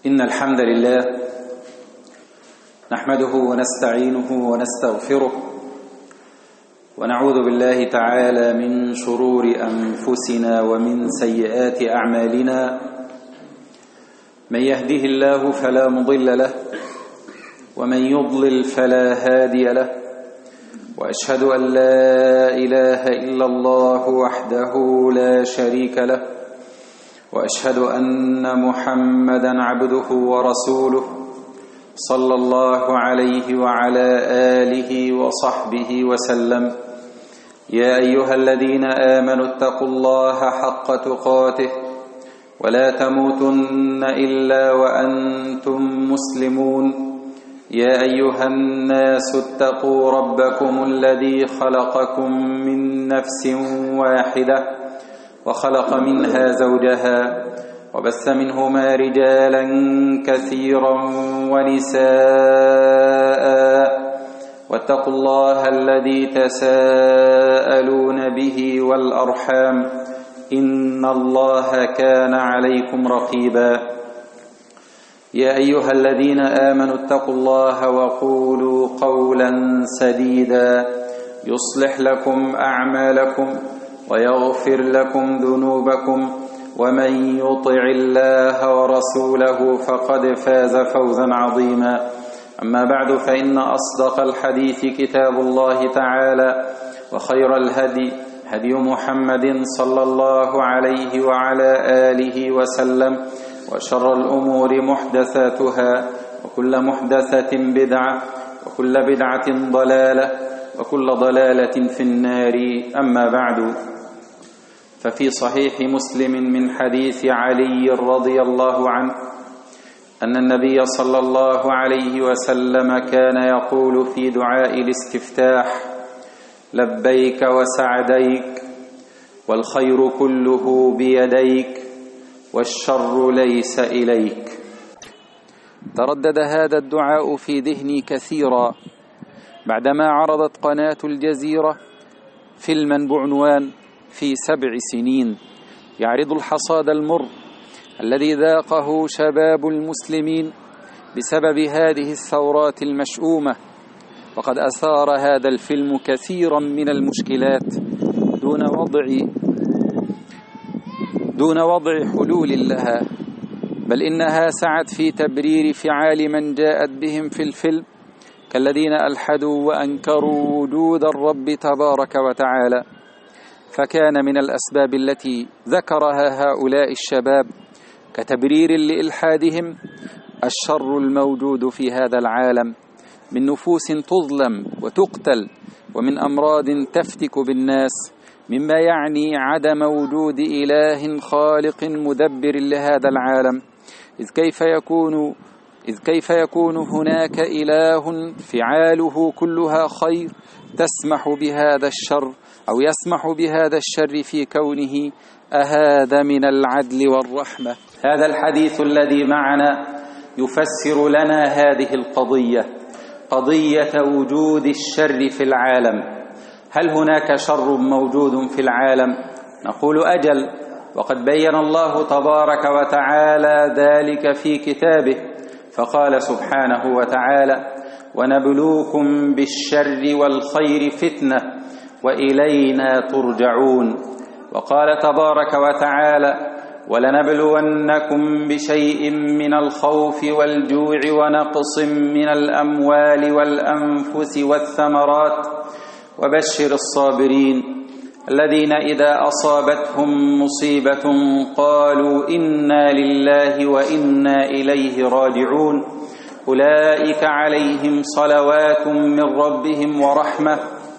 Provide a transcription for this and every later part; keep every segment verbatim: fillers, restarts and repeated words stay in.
إن الحمد لله نحمده ونستعينه ونستغفره ونعوذ بالله تعالى من شرور أنفسنا ومن سيئات أعمالنا. من يهده الله فلا مضل له ومن يضلل فلا هادي له، وأشهد أن لا إله إلا الله وحده لا شريك له، وأشهد أن محمدا عبده ورسوله صلى الله عليه وعلى آله وصحبه وسلم. يا أيها الذين آمنوا اتقوا الله حق تقاته ولا تموتن إلا وأنتم مسلمون. يا أيها الناس اتقوا ربكم الذي خلقكم من نفس واحدة وخلق منها زوجها وبث منهما رجالا كثيرا ونساء، واتقوا الله الذي تساءلون به والأرحام إن الله كان عليكم رقيبا. يا أيها الذين آمنوا اتقوا الله وقولوا قولا سديدا يصلح لكم أعمالكم ويغفر لكم ذنوبكم، ومن يطع الله ورسوله فقد فاز فوزا عظيما. أما بعد، فإن أصدق الحديث كتاب الله تعالى، وخير الهدي هدي محمد صلى الله عليه وعلى آله وسلم، وشر الأمور محدثاتها، وكل محدثة بدعة، وكل بدعة ضلالة، وكل ضلالة في النار. أما بعد، ففي صحيح مسلم من حديث علي رضي الله عنه أن النبي صلى الله عليه وسلم كان يقول في دعاء الاستفتاح: لبيك وسعديك، والخير كله بيديك، والشر ليس إليك. تردد هذا الدعاء في ذهني كثيرا بعدما عرضت قناة الجزيرة فيلما بعنوان في سبع سنين، يعرض الحصاد المر الذي ذاقه شباب المسلمين بسبب هذه الثورات المشؤومة. وقد أثار هذا الفيلم كثيرا من المشكلات دون وضع دون وضع حلول لها، بل إنها سعت في تبرير فعال من جاءت بهم في الفيلم، كالذين ألحدوا وأنكروا وجود الرب تبارك وتعالى. فكان من الأسباب التي ذكرها هؤلاء الشباب كتبرير لإلحادهم الشر الموجود في هذا العالم من نفوس تظلم وتقتل، ومن أمراض تفتك بالناس، مما يعني عدم وجود إله خالق مدبر لهذا العالم. إذ كيف يكون إذ كيف يكون هناك إله فعاله كلها خير تسمح بهذا الشر أو يسمح بهذا الشر في كونه؟ أهذا من العدل والرحمة؟ هذا الحديث الذي معنا يفسر لنا هذه القضية، قضية وجود الشر في العالم. هل هناك شر موجود في العالم؟ نقول أجل، وقد بين الله تبارك وتعالى ذلك في كتابه، فقال سبحانه وتعالى: ونبلوكم بالشر والخير فتنة وإلينا ترجعون. وقال تبارك وتعالى: ولنبلونكم بشيء من الخوف والجوع ونقص من الأموال والأنفس والثمرات وبشر الصابرين الذين إذا أصابتهم مصيبة قالوا إنا لله وإنا إليه راجعون أولئك عليهم صلوات من ربهم ورحمة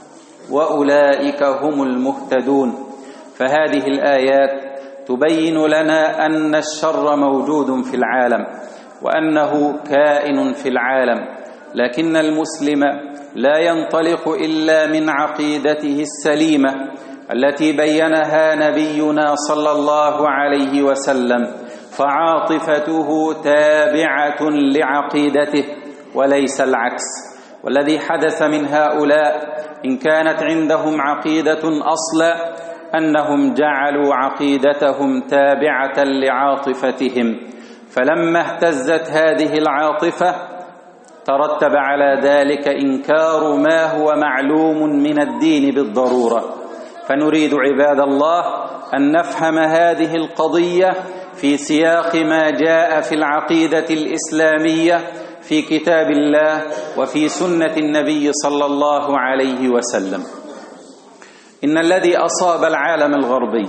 وأولئك هم المهتدون. فهذه الآيات تبين لنا أن الشر موجود في العالم وأنه كائن في العالم، لكن المسلم لا ينطلق إلا من عقيدته السليمة التي بينها نبينا صلى الله عليه وسلم، فعاطفته تابعة لعقيدته وليس العكس. والذي حدث من هؤلاء إن كانت عندهم عقيدة أصلا أنهم جعلوا عقيدتهم تابعة لعاطفتهم، فلما اهتزت هذه العاطفة ترتب على ذلك إنكار ما هو معلوم من الدين بالضرورة. فنريد عباد الله أن نفهم هذه القضية في سياق ما جاء في العقيدة الإسلامية في كتاب الله وفي سنة النبي صلى الله عليه وسلم. إن الذي أصاب العالم الغربي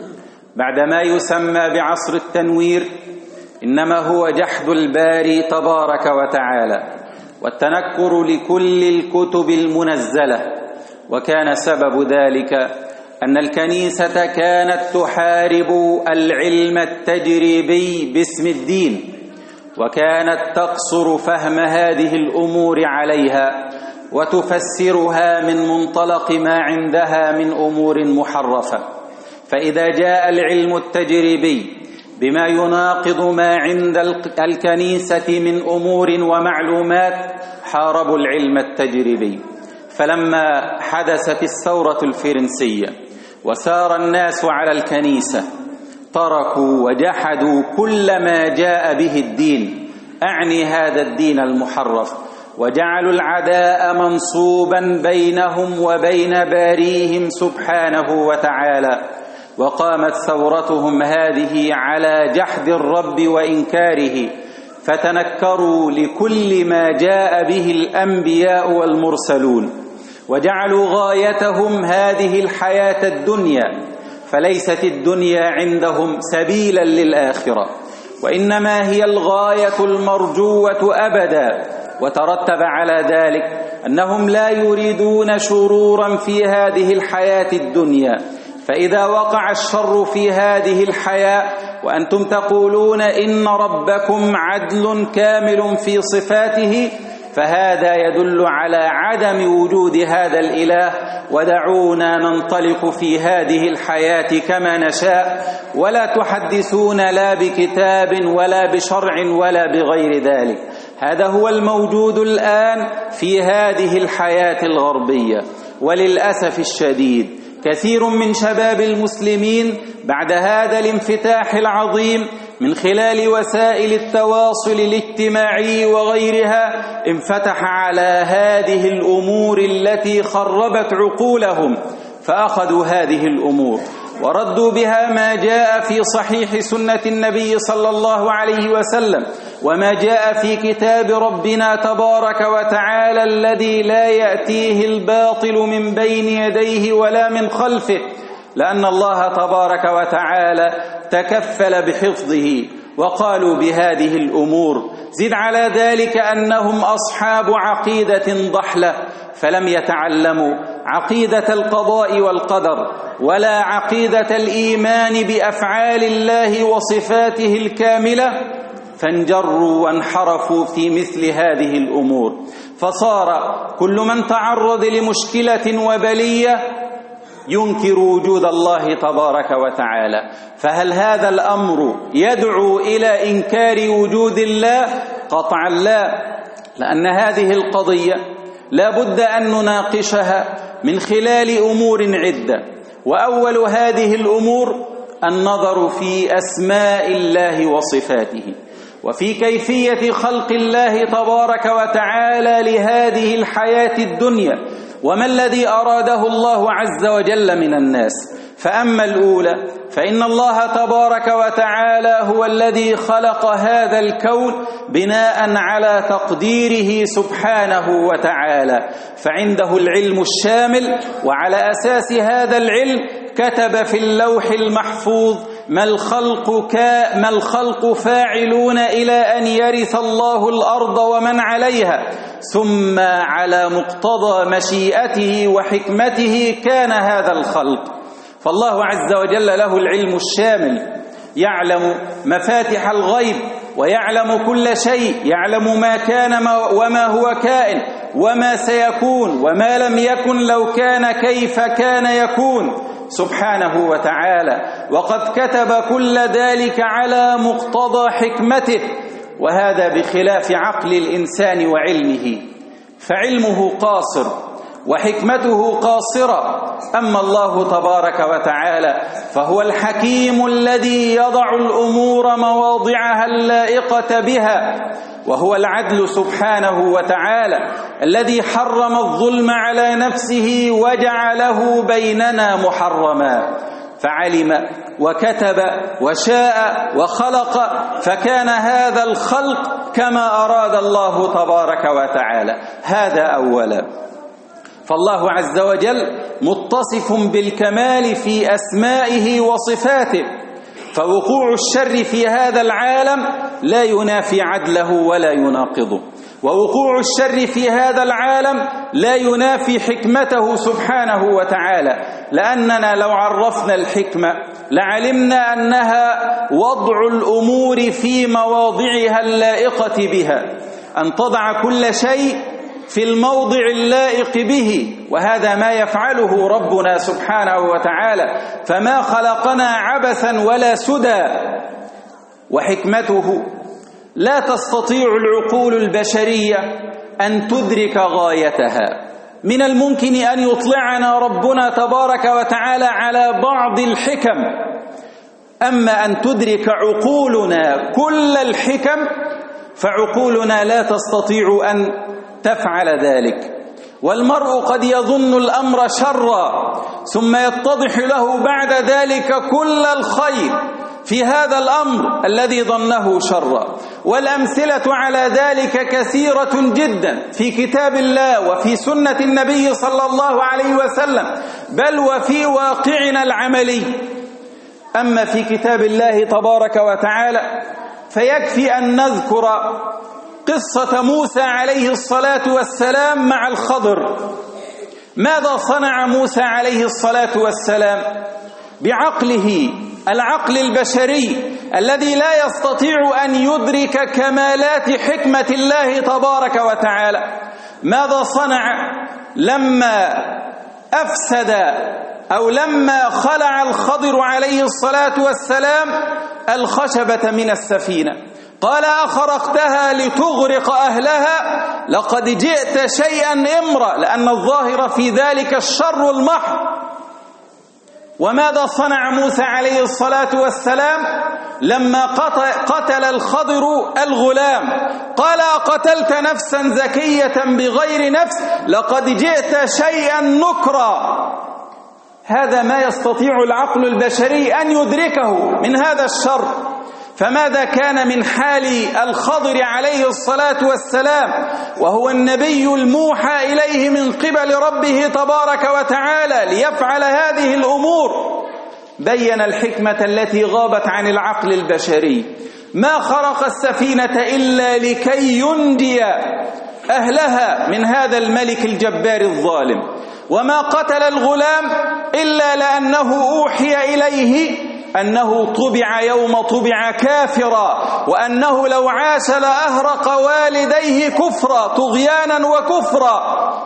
بعدما يسمى بعصر التنوير إنما هو جحد الباري تبارك وتعالى والتنكر لكل الكتب المنزلة، وكان سبب ذلك أن الكنيسة كانت تحارب العلم التجريبي باسم الدين، وكانت تقصر فهم هذه الأمور عليها وتفسرها من منطلق ما عندها من أمور محرفة. فإذا جاء العلم التجريبي بما يناقض ما عند الكنيسة من أمور ومعلومات حاربوا العلم التجريبي. فلما حدثت الثورة الفرنسية وسار الناس على الكنيسة تركوا وجحدوا كل ما جاء به الدين، أعني هذا الدين المحرف، وجعلوا العداء منصوبا بينهم وبين باريهم سبحانه وتعالى. وقامت ثورتهم هذه على جحد الرب وإنكاره، فتنكروا لكل ما جاء به الأنبياء والمرسلون، وجعلوا غايتهم هذه الحياة الدنيا، فليست الدنيا عندهم سبيلا للآخرة، وإنما هي الغاية المرجوة أبدا. وترتب على ذلك أنهم لا يريدون شرورا في هذه الحياة الدنيا، فإذا وقع الشر في هذه الحياة وأنتم تقولون إن ربكم عدل كامل في صفاته، فهذا يدل على عدم وجود هذا الإله، ودعونا ننطلق في هذه الحياة كما نشاء، ولا تحدثون لا بكتاب ولا بشرع ولا بغير ذلك. هذا هو الموجود الآن في هذه الحياة الغربية. وللأسف الشديد كثير من شباب المسلمين بعد هذا الانفتاح العظيم من خلال وسائل التواصل الاجتماعي وغيرها انفتح على هذه الأمور التي خربت عقولهم، فأخذوا هذه الأمور وردوا بها ما جاء في صحيح سنة النبي صلى الله عليه وسلم وما جاء في كتاب ربنا تبارك وتعالى الذي لا يأتيه الباطل من بين يديه ولا من خلفه، لأن الله تبارك وتعالى تكفل بحفظه. وقالوا بهذه الأمور زد على ذلك أنهم أصحاب عقيدة ضحلة، فلم يتعلموا عقيدة القضاء والقدر ولا عقيدة الإيمان بأفعال الله وصفاته الكاملة، فانجروا وانحرفوا في مثل هذه الأمور. فصار كل من تعرض لمشكلة وبلية ينكر وجود الله تبارك وتعالى. فهل هذا الأمر يدعو إلى إنكار وجود الله؟ قطعا لا، لأن هذه القضية لا بد أن نناقشها من خلال أمور عدة. وأول هذه الأمور النظر في أسماء الله وصفاته، وفي كيفية خلق الله تبارك وتعالى لهذه الحياة الدنيا، وما الذي أراده الله عز وجل من الناس. فأما الأولى فإن الله تبارك وتعالى هو الذي خلق هذا الكون بناء على تقديره سبحانه وتعالى، فعنده العلم الشامل، وعلى أساس هذا العلم كتب في اللوح المحفوظ ما الخلق, كا ما الخلق فاعلون إلى أن يرث الله الأرض ومن عليها، ثم على مقتضى مشيئته وحكمته كان هذا الخلق. فالله عز وجل له العلم الشامل، يعلم مفاتح الغيب ويعلم كل شيء، يعلم ما كان وما هو كائن وما سيكون وما لم يكن لو كان كيف كان يكون سبحانه وتعالى، وقد كتب كل ذلك على مقتضى حكمته، وهذا بخلاف عقل الإنسان وعلمه، فعلمه قاصر وحكمته قاصرة. أما الله تبارك وتعالى فهو الحكيم الذي يضع الأمور مواضعها اللائقة بها، وهو العدل سبحانه وتعالى الذي حرم الظلم على نفسه وجعله بيننا محرما، فعلم وكتب وشاء وخلق، فكان هذا الخلق كما أراد الله تبارك وتعالى. هذا أولا. فالله عز وجل متصف بالكمال في أسمائه وصفاته، فوقوع الشر في هذا العالم لا ينافي عدله ولا يناقضه، ووقوع الشر في هذا العالم لا ينافي حكمته سبحانه وتعالى، لأننا لو عرفنا الحكمة لعلمنا أنها وضع الأمور في مواضعها اللائقة بها، أن تضع كل شيء في الموضع اللائق به، وهذا ما يفعله ربنا سبحانه وتعالى، فما خلقنا عبثا ولا سدى. وحكمته لا تستطيع العقول البشرية أن تدرك غايتها. من الممكن أن يطلعنا ربنا تبارك وتعالى على بعض الحكم، أما أن تدرك عقولنا كل الحكم فعقولنا لا تستطيع أن تفعل ذلك. والمرء قد يظن الأمر شرا ثم يتضح له بعد ذلك كل الخير في هذا الأمر الذي ظنه شرا. والأمثلة على ذلك كثيرة جدا في كتاب الله وفي سنة النبي صلى الله عليه وسلم، بل وفي واقعنا العملي. أما في كتاب الله تبارك وتعالى فيكفي أن نذكر قصة موسى عليه الصلاة والسلام مع الخضر. ماذا صنع موسى عليه الصلاة والسلام بعقله، العقل البشري الذي لا يستطيع أن يدرك كمالات حكمة الله تبارك وتعالى؟ ماذا صنع لما أفسد أو لما خلع الخضر عليه الصلاة والسلام الخشبة من السفينة؟ قال: أخرقتها لتغرق أهلها؟ لقد جئت شيئا إمرا، لأن الظاهر في ذلك الشر المحض. وماذا صنع موسى عليه الصلاة والسلام لما قتل الخضر الغلام؟ قال: أقتلت نفسا زكية بغير نفس؟ لقد جئت شيئا نكرا. هذا ما يستطيع العقل البشري أن يدركه من هذا الشر. فماذا كان من حال الخضر عليه الصلاة والسلام وهو النبي الموحى إليه من قبل ربه تبارك وتعالى ليفعل هذه الأمور؟ بين الحكمة التي غابت عن العقل البشري. ما خرق السفينة إلا لكي ينجي أهلها من هذا الملك الجبار الظالم، وما قتل الغلام إلا لأنه أوحي إليه أنه طبع يوم طبع كافرا، وأنه لو عاش لأهرق والديه كفرا، طغيانا وكفرا.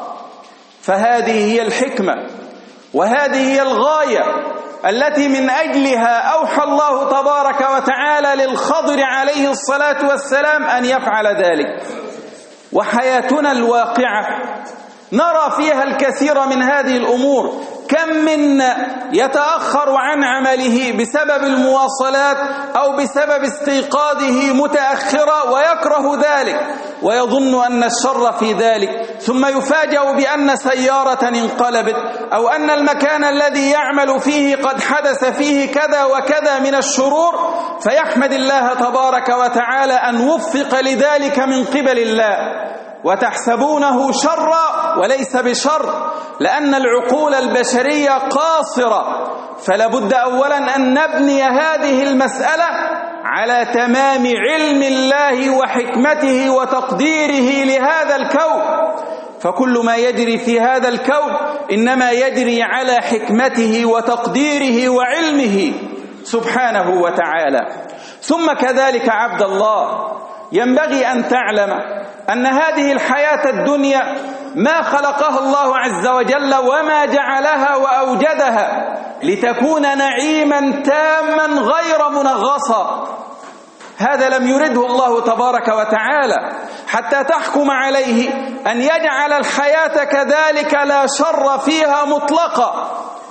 فهذه هي الحكمة، وهذه هي الغاية التي من أجلها أوحى الله تبارك وتعالى للخضر عليه الصلاة والسلام أن يفعل ذلك. وحياتنا الواقعة نرى فيها الكثير من هذه الأمور. كم منا يتأخر عن عمله بسبب المواصلات أو بسبب استيقاظه متأخرا ويكره ذلك ويظن أن الشر في ذلك، ثم يفاجأ بأن سيارة انقلبت أو أن المكان الذي يعمل فيه قد حدث فيه كذا وكذا من الشرور، فيحمد الله تبارك وتعالى أن وفق لذلك من قبل الله. وتحسبونه شرا وليس بشر، لأن العقول البشرية قاصرة. فلا بد أولا أن نبني هذه المسألة على تمام علم الله وحكمته وتقديره لهذا الكون، فكل ما يجري في هذا الكون إنما يجري على حكمته وتقديره وعلمه سبحانه وتعالى. ثم كذلك عبد الله ينبغي أن تعلم أن هذه الحياة الدنيا ما خلقها الله عز وجل وما جعلها وأوجدها لتكون نعيما تاما غير منغصا. هذا لم يرده الله تبارك وتعالى، حتى تحكم عليه أن يجعل الحياة كذلك لا شر فيها مطلقا.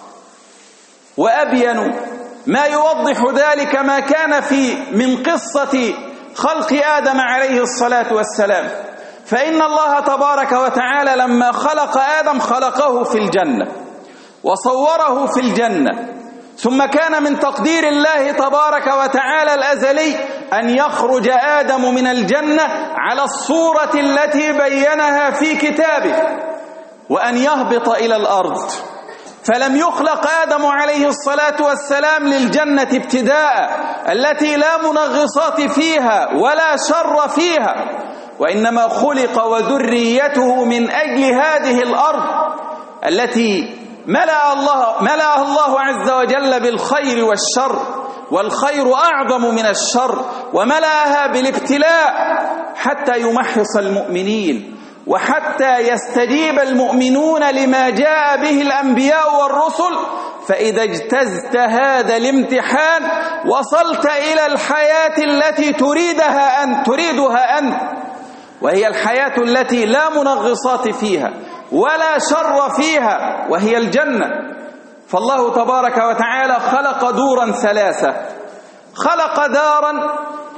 وأبين ما يوضح ذلك ما كان في من قصة خلق آدم عليه الصلاة والسلام. فإن الله تبارك وتعالى لما خلق آدم خلقه في الجنة وصوره في الجنة، ثم كان من تقدير الله تبارك وتعالى الأزلي أن يخرج آدم من الجنة على الصورة التي بينها في كتابه، وأن يهبط إلى الأرض. فلم يخلق آدم عليه الصلاة والسلام للجنة ابتداء التي لا منغصات فيها ولا شر فيها، وإنما خلق وذريته من أجل هذه الأرض التي ملأ الله ملأ الله عز وجل بالخير والشر، والخير أعظم من الشر، وملأها بالابتلاء حتى يمحص المؤمنين، وحتى يستجيب المؤمنون لما جاء به الأنبياء والرسل. فإذا اجتزت هذا الامتحان وصلت إلى الحياة التي تريدها أنت تريدها أنت وهي الحياة التي لا منغصات فيها ولا شر فيها، وهي الجنة. فالله تبارك وتعالى خلق دورا ثلاثة: خلق دارا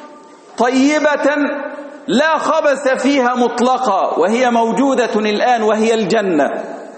طيبة لا خبث فيها مطلقا وهي موجودة الآن وهي الجنة،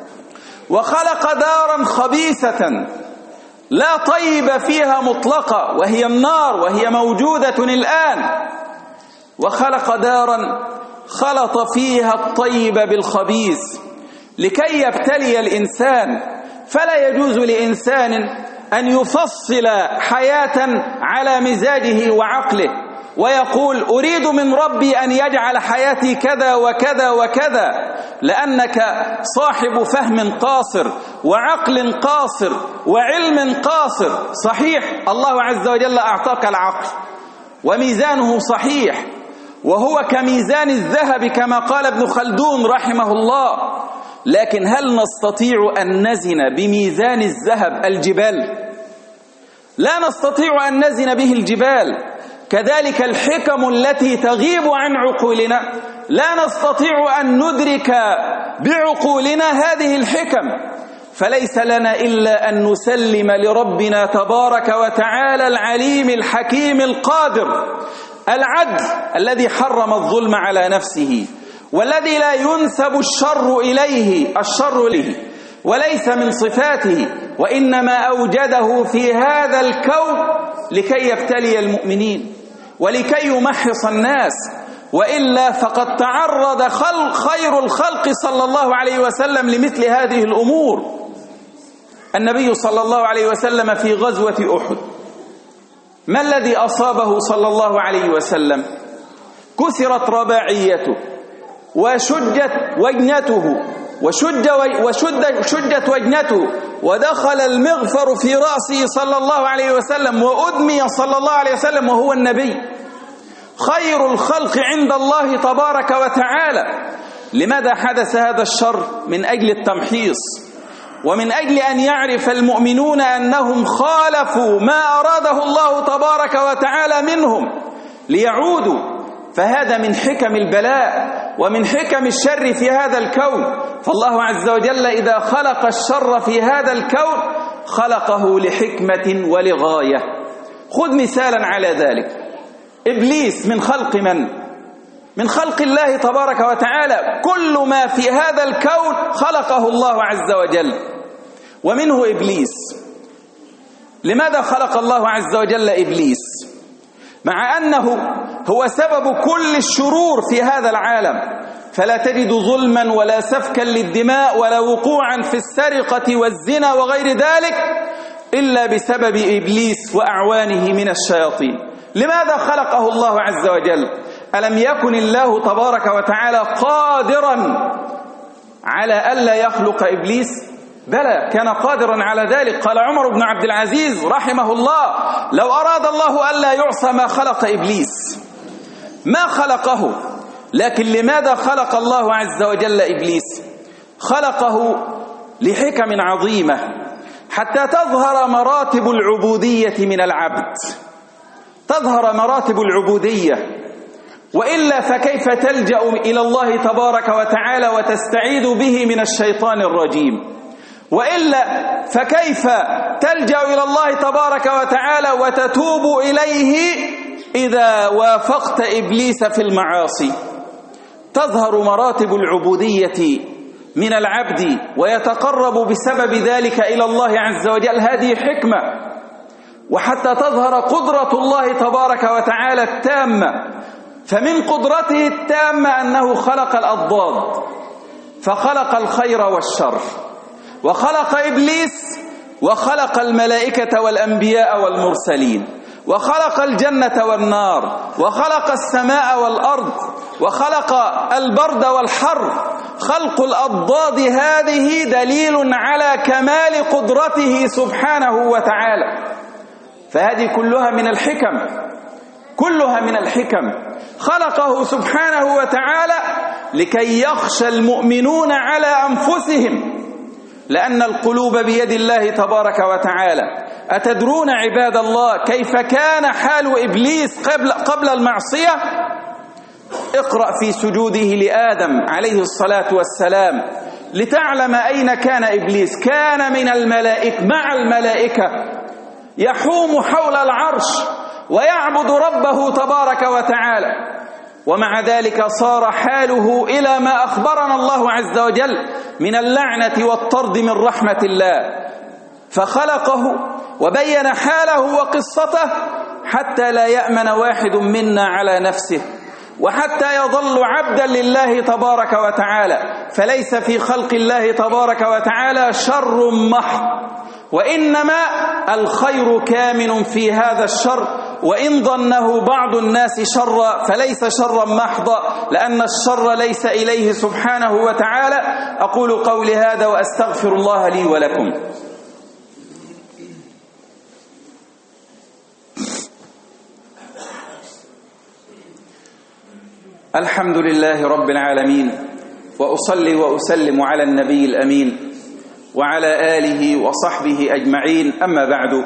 وخلق دارا خبيثة لا طيب فيها مطلقا وهي النار وهي موجودة الآن، وخلق دارا خلط فيها الطيب بالخبيث لكي يبتلي الإنسان. فلا يجوز لإنسان أن يفصل حياة على مزاجه وعقله ويقول أريد من ربي أن يجعل حياتي كذا وكذا وكذا، لأنك صاحب فهم قاصر وعقل قاصر وعلم قاصر. صحيح الله عز وجل أعطاك العقل وميزانه صحيح، وهو كميزان الذهب كما قال ابن خلدون رحمه الله، لكن هل نستطيع أن نزن بميزان الذهب الجبال؟ لا نستطيع أن نزن به الجبال. كذلك الحكم التي تغيب عن عقولنا لا نستطيع أن ندرك بعقولنا هذه الحكم. فليس لنا إلا أن نسلم لربنا تبارك وتعالى العليم الحكيم القادر العدل الذي حرم الظلم على نفسه، والذي لا ينسب الشر إليه الشر إليه وليس من صفاته، وإنما أوجده في هذا الكون لكي يبتلي المؤمنين ولكي يمحص الناس. وإلا فقد تعرض خلق خير الخلق صلى الله عليه وسلم لمثل هذه الأمور. النبي صلى الله عليه وسلم في غزوة أحد ما الذي أصابه صلى الله عليه وسلم؟ كسرت رباعيته وشجت وجنته وشج وشد شجت وجنته، ودخل المغفر في رأسه صلى الله عليه وسلم، وأدمي صلى الله عليه وسلم وهو النبي خير الخلق عند الله تبارك وتعالى. لماذا حدث هذا الشر؟ من أجل التمحيص، ومن أجل أن يعرف المؤمنون أنهم خالفوا ما أراده الله تبارك وتعالى منهم ليعودوا. فهذا من حكم البلاء ومن حكم الشر في هذا الكون. فالله عز وجل إذا خلق الشر في هذا الكون خلقه لحكمة ولغاية. خذ مثالا على ذلك: إبليس من خلق من؟ من خلق الله تبارك وتعالى. كل ما في هذا الكون خلقه الله عز وجل، ومنه إبليس. لماذا خلق الله عز وجل إبليس مع أنه هو سبب كل الشرور في هذا العالم؟ فلا تجد ظلما ولا سفكا للدماء ولا وقوعا في السرقة والزنا وغير ذلك إلا بسبب إبليس وأعوانه من الشياطين. لماذا خلقه الله عز وجل؟ ألم يكن الله تبارك وتعالى قادرا على ألا يخلق إبليس؟ بلى، كان قادرا على ذلك. قال عمر بن عبد العزيز رحمه الله: لو أراد الله ألا يعصى ما خلق إبليس. ما خلقه، لكن لماذا خلق الله عز وجل إبليس؟ خلقه لحكم عظيمة حتى تظهر مراتب العبودية من العبد. تظهر مراتب العبودية، وإلا فكيف تلجأ إلى الله تبارك وتعالى وتستعيذ به من الشيطان الرجيم؟ وإلا فكيف تلجأ إلى الله تبارك وتعالى وتتوب إليه إذا وافقت إبليس في المعاصي؟ تظهر مراتب العبودية من العبد ويتقرب بسبب ذلك إلى الله عز وجل. هذه حكمة. وحتى تظهر قدرة الله تبارك وتعالى التامة، فمن قدرته التامة أنه خلق الأضداد، فخلق الخير والشر، وخلق إبليس، وخلق الملائكة والأنبياء والمرسلين، وخلق الجنة والنار، وخلق السماء والأرض، وخلق البرد والحر. خلق الأضداد هذه دليل على كمال قدرته سبحانه وتعالى، فهذه كلها من الحكم، كلها من الحكم. خلقه سبحانه وتعالى لكي يخشى المؤمنون على أنفسهم، لأن القلوب بيد الله تبارك وتعالى. أتدرون عباد الله كيف كان حال إبليس قبل, قبل المعصية؟ اقرأ في سجوده لآدم عليه الصلاة والسلام لتعلم أين كان إبليس. كان من الملائكة، مع الملائكة، يحوم حول العرش ويعبد ربه تبارك وتعالى، ومع ذلك صار حاله إلى ما أخبرنا الله عز وجل من اللعنة والطرد من رحمة الله. فخلقه وبين حاله وقصته حتى لا يأمن واحد منا على نفسه، وحتى يظل عبدا لله تبارك وتعالى. فليس في خلق الله تبارك وتعالى شر محض، وإنما الخير كامن في هذا الشر، وإن ظنه بعض الناس شرا فليس شرا محضا، لأن الشر ليس إليه سبحانه وتعالى. أقول قولي هذا وأستغفر الله لي ولكم. الحمد لله رب العالمين، وأصلي وأسلم على النبي الأمين وعلى آله وصحبه أجمعين. أما بعد،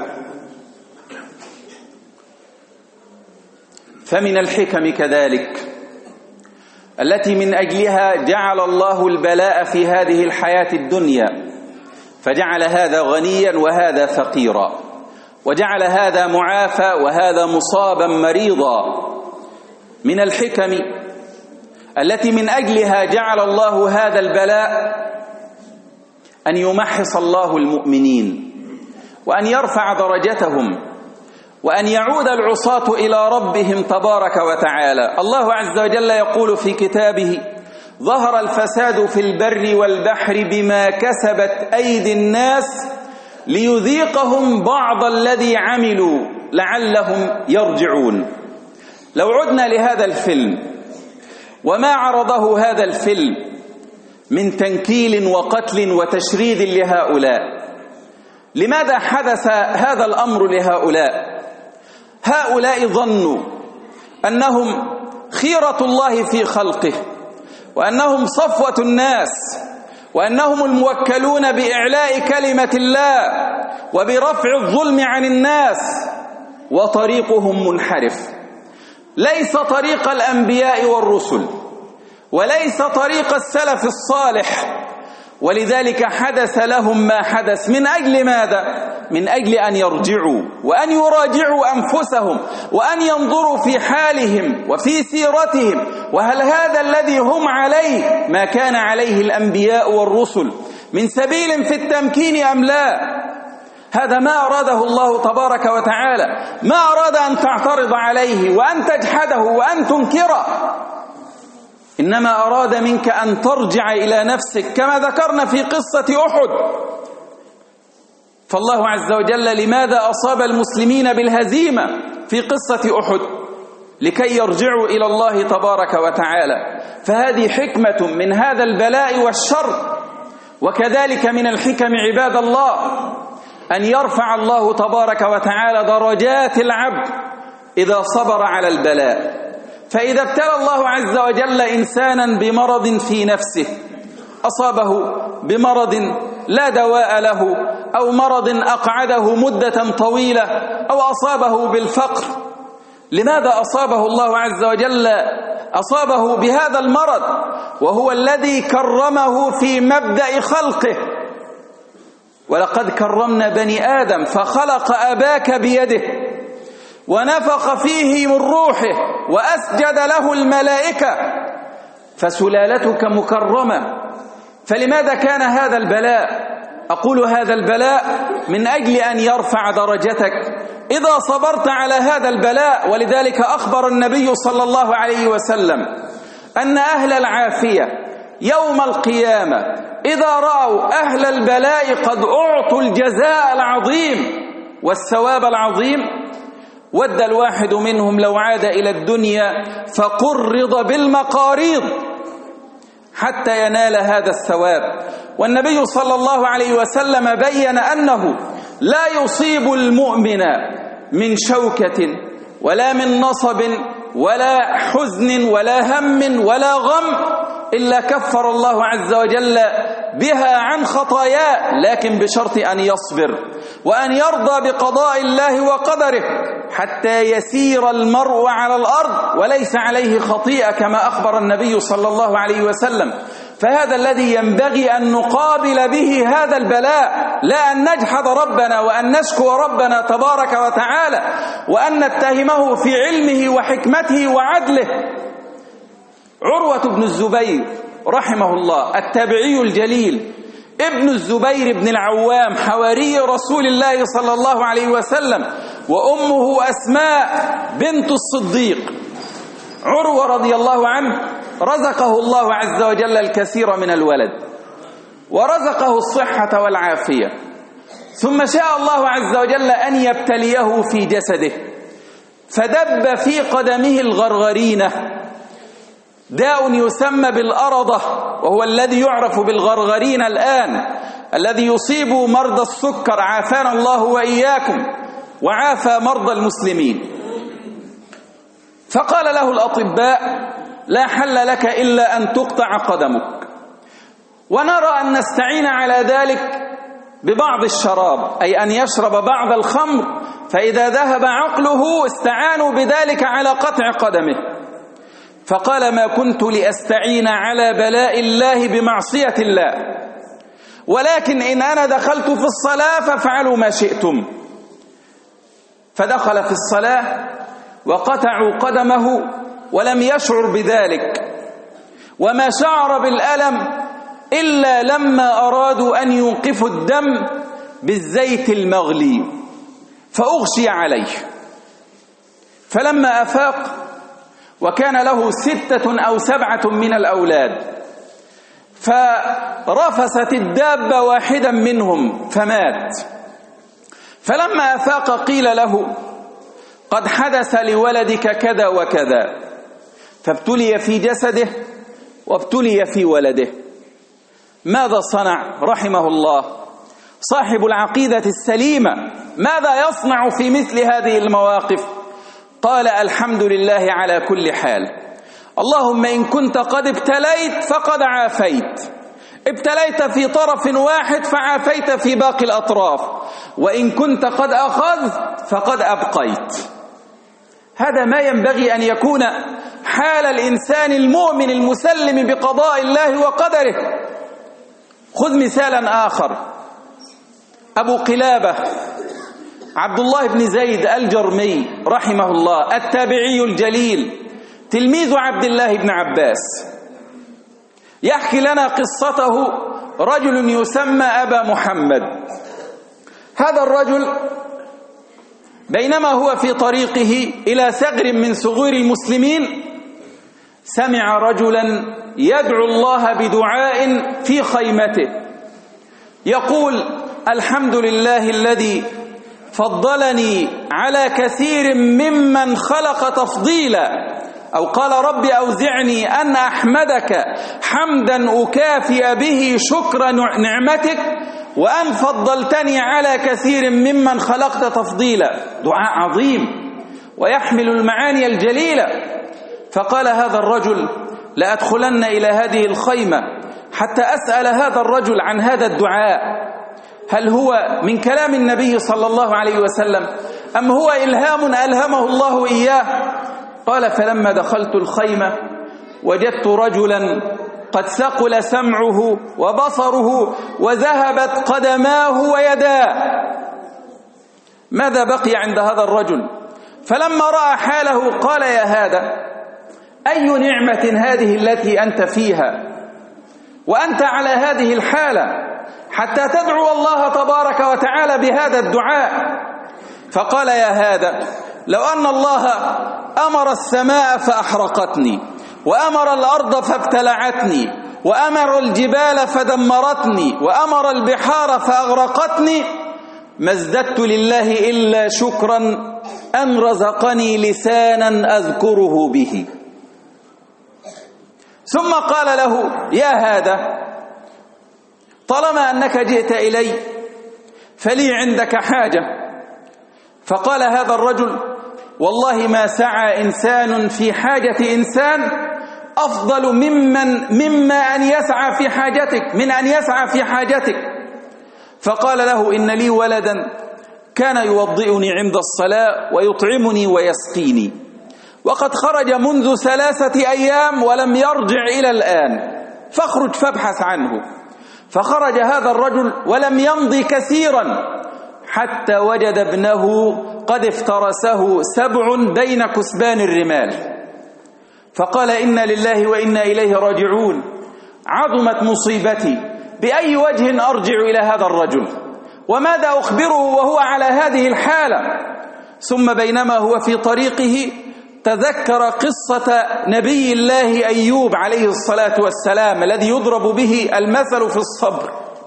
فمن الحكم كذلك التي من أجلها جعل الله البلاء في هذه الحياة الدنيا، فجعل هذا غنيا وهذا فقيرا، وجعل هذا معافى وهذا مصابا مريضا. من الحكم التي من أجلها جعل الله هذا البلاء أن يمحص الله المؤمنين، وأن يرفع درجتهم، وأن يعود العصاة إلى ربهم تبارك وتعالى. الله عز وجل يقول في كتابه: ظهر الفساد في البر والبحر بما كسبت أيدي الناس ليذيقهم بعض الذي عملوا لعلهم يرجعون. لو عدنا لهذا الفيلم وما عرضه هذا الفيلم من تنكيل وقتل وتشريد لهؤلاء، لماذا حدث هذا الأمر لهؤلاء؟ هؤلاء ظنوا أنهم خيرة الله في خلقه، وأنهم صفوة الناس، وأنهم الموكلون بإعلاء كلمة الله وبرفع الظلم عن الناس، وطريقهم منحرف، ليس طريق الأنبياء والرسل، وليس طريق السلف الصالح. ولذلك حدث لهم ما حدث. من أجل ماذا؟ من أجل أن يرجعوا وأن يراجعوا أنفسهم، وأن ينظروا في حالهم وفي سيرتهم، وهل هذا الذي هم عليه ما كان عليه الأنبياء والرسل من سبيل في التمكين أم لا؟ هذا ما أراده الله تبارك وتعالى، ما أراد أن تعترض عليه وأن تجحده وأن تنكره، إنما أراد منك أن ترجع إلى نفسك، كما ذكرنا في قصة أحد. فالله عز وجل لماذا أصاب المسلمين بالهزيمة في قصة أحد؟ لكي يرجعوا إلى الله تبارك وتعالى. فهذه حكمة من هذا البلاء والشر. وكذلك من الحكم عباد الله أن يرفع الله تبارك وتعالى درجات العبد إذا صبر على البلاء. فإذا ابتلى الله عز وجل إنسانا بمرض في نفسه، أصابه بمرض لا دواء له، أو مرض أقعده مدة طويلة، أو أصابه بالفقر، لماذا أصابه الله عز وجل أصابه بهذا المرض وهو الذي كرمه في مبدأ خلقه؟ ولقد كرمنا بني آدم فخلق أباك بيده ونفخ فيه من روحه وأسجد له الملائكة، فسلالتك مكرمة، فلماذا كان هذا البلاء؟ أقول هذا البلاء من أجل أن يرفع درجتك إذا صبرت على هذا البلاء. ولذلك أخبر النبي صلى الله عليه وسلم أن أهل العافية يوم القيامة إذا رأوا أهل البلاء قد أعطوا الجزاء العظيم والثواب العظيم، ود الواحد منهم لو عاد إلى الدنيا فقرض بالمقاريض حتى ينال هذا الثواب. والنبي صلى الله عليه وسلم بين أنه لا يصيب المؤمن من شوكة ولا من نصب ولا حزن ولا هم ولا غم إلا كفر الله عز وجل بها عن خطاياه، لكن بشرط أن يصبر وأن يرضى بقضاء الله وقدره حتى يسير المرء على الأرض وليس عليه خطيئة كما أخبر النبي صلى الله عليه وسلم. فهذا الذي ينبغي أن نقابل به هذا البلاء، لا أن نجحد ربنا وأن نشكو ربنا تبارك وتعالى وأن نتهمه في علمه وحكمته وعدله. عروة بن الزبير رحمه الله التابعي الجليل ابن الزبير بن العوام حواري رسول الله صلى الله عليه وسلم، وأمه أسماء بنت الصديق. عروة رضي الله عنه رزقه الله عز وجل الكثير من الولد ورزقه الصحة والعافية، ثم شاء الله عز وجل أن يبتليه في جسده فدب في قدمه الغرغرينة، داء يسمى بالأرضة، وهو الذي يعرف بالغرغرين الآن، الذي يصيب مرضى السكر، عافانا الله وإياكم وعافى مرضى المسلمين. فقال له الأطباء لا حل لك إلا أن تقطع قدمك، ونرى أن نستعين على ذلك ببعض الشراب، أي أن يشرب بعض الخمر، فإذا ذهب عقله استعانوا بذلك على قطع قدمه. فقال ما كنت لأستعين على بلاء الله بمعصية الله، ولكن إن أنا دخلت في الصلاة فافعلوا ما شئتم. فدخل في الصلاة وقطعوا قدمه ولم يشعر بذلك، وما شعر بالألم إلا لما أرادوا أن يوقفوا الدم بالزيت المغلي فأغشي عليه. فلما أفاق وكان له ستة أو سبعة من الأولاد، فرفست الدابة واحدا منهم فمات. فلما أفاق قيل له قد حدث لولدك كذا وكذا، فابتلي في جسده وابتلي في ولده. ماذا صنع رحمه الله صاحب العقيدة السليمة؟ ماذا يصنع في مثل هذه المواقف؟ قال الحمد لله على كل حال، اللهم إن كنت قد ابتليت فقد عافيت، ابتليت في طرف واحد فعافيت في باقي الأطراف، وإن كنت قد أخذت فقد أبقيت. هذا ما ينبغي أن يكون حال الإنسان المؤمن المسلم بقضاء الله وقدره. خذ مثالا آخر، أبو قلابة عبد الله بن زيد الجرمي رحمه الله التابعي الجليل تلميذ عبد الله بن عباس، يحكي لنا قصته رجل يسمى أبا محمد. هذا الرجل بينما هو في طريقه إلى ثغر من ثغور المسلمين سمع رجلا يدعو الله بدعاء في خيمته يقول الحمد لله الذي فضلني على كثير ممن خلق تفضيلا، أو قال رب أوزعني أن أحمدك حمدا أكافئ به شكر نعمتك وأن فضلتني على كثير ممن خلقت تفضيلا. دعاء عظيم ويحمل المعاني الجليلة. فقال هذا الرجل لأدخلن إلى هذه الخيمة حتى أسأل هذا الرجل عن هذا الدعاء، هل هو من كلام النبي صلى الله عليه وسلم أم هو إلهام ألهمه الله إياه؟ قال: فلما دخلت الخيمة وجدت رجلا قد ثقل سمعه وبصره وذهبت قدماه ويداه. ماذا بقي عند هذا الرجل؟ فلما رأى حاله قال: يا هذا، أي نعمة هذه التي أنت فيها وأنت على هذه الحالة حتى تدعو الله تبارك وتعالى بهذا الدعاء؟ فقال: يا هذا، لو أن الله أمر السماء فأحرقتني، وأمر الأرض فابتلعتني، وأمر الجبال فدمرتني، وأمر البحار فأغرقتني، ما ازددت لله إلا شكرا أن رزقني لسانا أذكره به. ثم قال له: يا هذا، طالما أنك جئت إلي فلي عندك حاجة. فقال هذا الرجل: والله ما سعى إنسان في حاجة إنسان أفضل ممن مما أن يسعى في حاجتك من أن يسعى في حاجتك. فقال له: إن لي ولدا كان يوضئني عند الصلاة ويطعمني ويسقيني، وقد خرج منذ ثلاثة أيام ولم يرجع إلى الآن، فاخرج فابحث عنه. فخرج هذا الرجل ولم يمضي كثيرا حتى وجد ابنه قد افترسه سبع بين كثبان الرمال. فقال: إنا لله وإنا إليه راجعون، عظمت مصيبتي، بأي وجه أرجع إلى هذا الرجل وماذا أخبره وهو على هذه الحالة؟ ثم بينما هو في طريقه تذكر قصة نبي الله أيوب عليه الصلاة والسلام الذي يضرب به المثل في الصبر.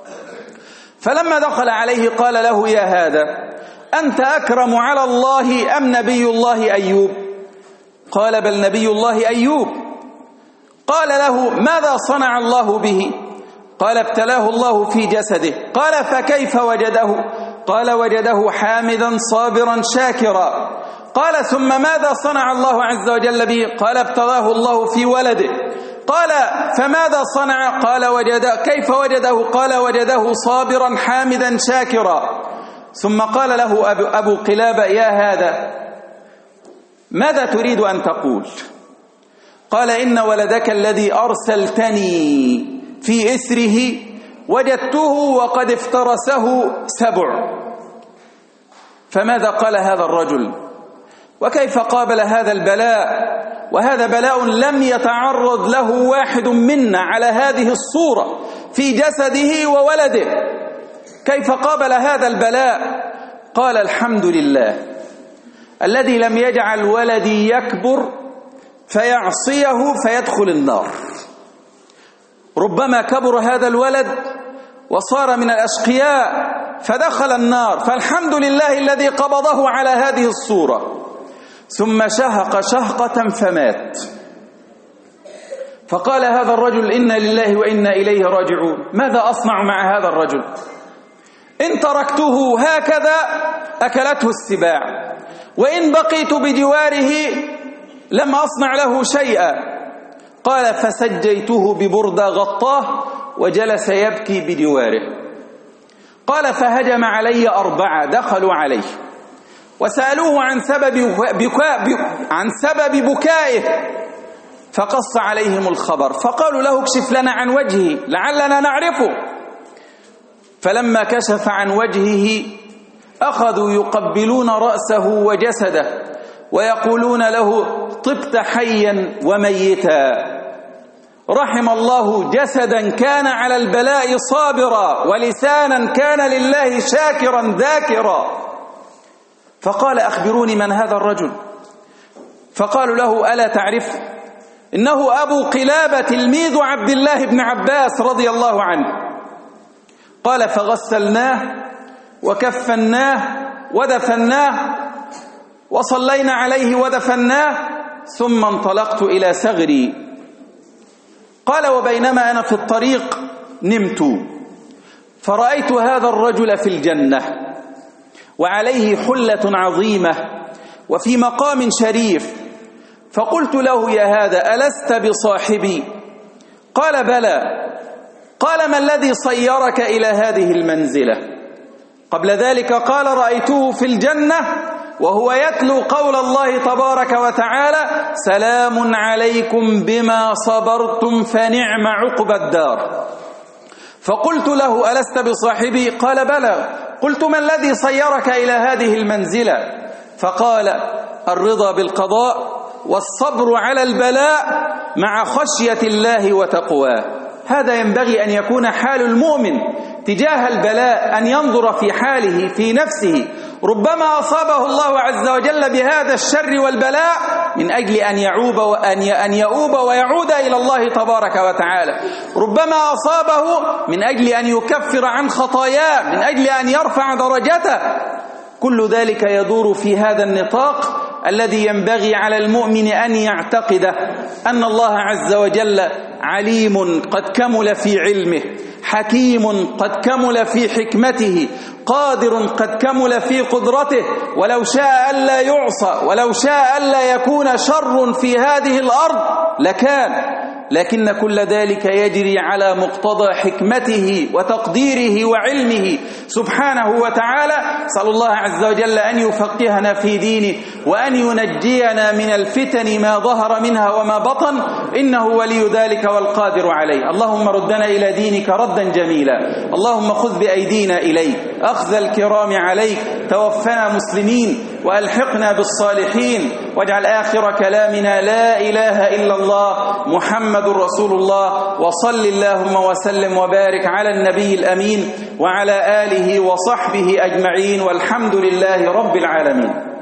فلما دخل عليه قال له: يا هذا، أنت أكرم على الله أم نبي الله أيوب؟ قال: بل نبي الله أيوب. قال له: ماذا صنع الله به؟ قال: ابتلاه الله في جسده. قال: فكيف وجده؟ قال: وجده حامدا صابرا شاكرا. قال: ثم ماذا صنع الله عز وجل به؟ قال: ابتلاه الله في ولده. قال: فماذا صنع؟ قال: وجد. كيف وجده؟ قال: وجده صابرا حامدا شاكرا. ثم قال له أبو قلابة: يا هذا، ماذا تريد أن تقول؟ قال: إن ولدك الذي أرسلتني في إثره وجدته وقد افترسه سبع. فماذا قال هذا الرجل؟ وكيف قابل هذا البلاء؟ وهذا بلاء لم يتعرض له واحد منا على هذه الصورة في جسده وولده. كيف قابل هذا البلاء؟ قال: الحمد لله الذي لم يجعل ولدي يكبر فيعصيه فيدخل النار. ربما كبر هذا الولد وصار من الأشقياء فدخل النار، فالحمد لله الذي قبضه على هذه الصورة. ثم شهق شهقة فمات. فقال هذا الرجل: إنا لله وإنا إليه راجعون، ماذا أصنع مع هذا الرجل؟ إن تركته هكذا أكلته السباع، وإن بقيت بجواره لم أصنع له شيئا. قال: فسجيته ببردة غطاه وجلس يبكي بجواره. قال: فهجم علي أربعة دخلوا عليه وسألوه عن سبب بكاء عن سبب بكائه، فقص عليهم الخبر، فقالوا له: اكشف لنا عن وجهه لعلنا نعرفه. فلما كشف عن وجهه أخذوا يقبلون رأسه وجسده ويقولون له: طبت حيا وميتا. رحم الله جسدا كان على البلاء صابرا ولسانا كان لله شاكرا ذاكرا. فقال: أخبروني من هذا الرجل؟ فقالوا له: ألا تعرف؟ إنه أبو قلابة تلميذ عبد الله بن عباس رضي الله عنه. قال: فغسلناه وكفناه ودفناه وصلينا عليه ودفناه ثم انطلقت إلى ثغري. قال: وبينما أنا في الطريق نمت فرأيت هذا الرجل في الجنة وعليه حلة عظيمة وفي مقام شريف، فقلت له: يا هذا، ألست بصاحبي؟ قال: بلى. قال: ما الذي صيرك إلى هذه المنزلة؟ قبل ذلك قال: رأيته في الجنة وهو يتلو قول الله تبارك وتعالى: سلام عليكم بما صبرتم فنعم عقبى الدار. فقلت له: ألست بصاحبي؟ قال: بلى. قلت: ما الذي صيرك إلى هذه المنزلة؟ فقال: الرضا بالقضاء والصبر على البلاء مع خشية الله وتقواه. هذا ينبغي أن يكون حال المؤمن تجاه البلاء، أن ينظر في حاله في نفسه. ربما أصابه الله عز وجل بهذا الشر والبلاء من أجل أن يعوب وأن أن يؤوب ويعود إلى الله تبارك وتعالى. ربما أصابه من أجل أن يكفر عن خطاياه، من أجل أن يرفع درجته. كل ذلك يدور في هذا النطاق الذي ينبغي على المؤمن أن يعتقده، أن الله عز وجل عليم قد كمل في علمه، حكيم قد كمل في حكمته، قادر قد كمل في قدرته. ولو شاء ألا يعصى، ولو شاء ألا يكون شر في هذه الأرض لكان، لكن كل ذلك يجري على مقتضى حكمته وتقديره وعلمه سبحانه وتعالى. صلى الله عز وجل أن يفقهنا في دينه، وأن ينجينا من الفتن ما ظهر منها وما بطن، إنه ولي ذلك والقادر عليه. اللهم ردنا إلى دينك ردا جميلا، اللهم خذ بأيدينا إليك أخذ الكرام عليك، توفنا مسلمين وألحقنا بالصالحين، واجعل آخر كلامنا لا إله إلا الله محمد رسول الله. وصل اللهم وسلم وبارك على النبي الأمين وعلى آله وصحبه أجمعين، والحمد لله رب العالمين.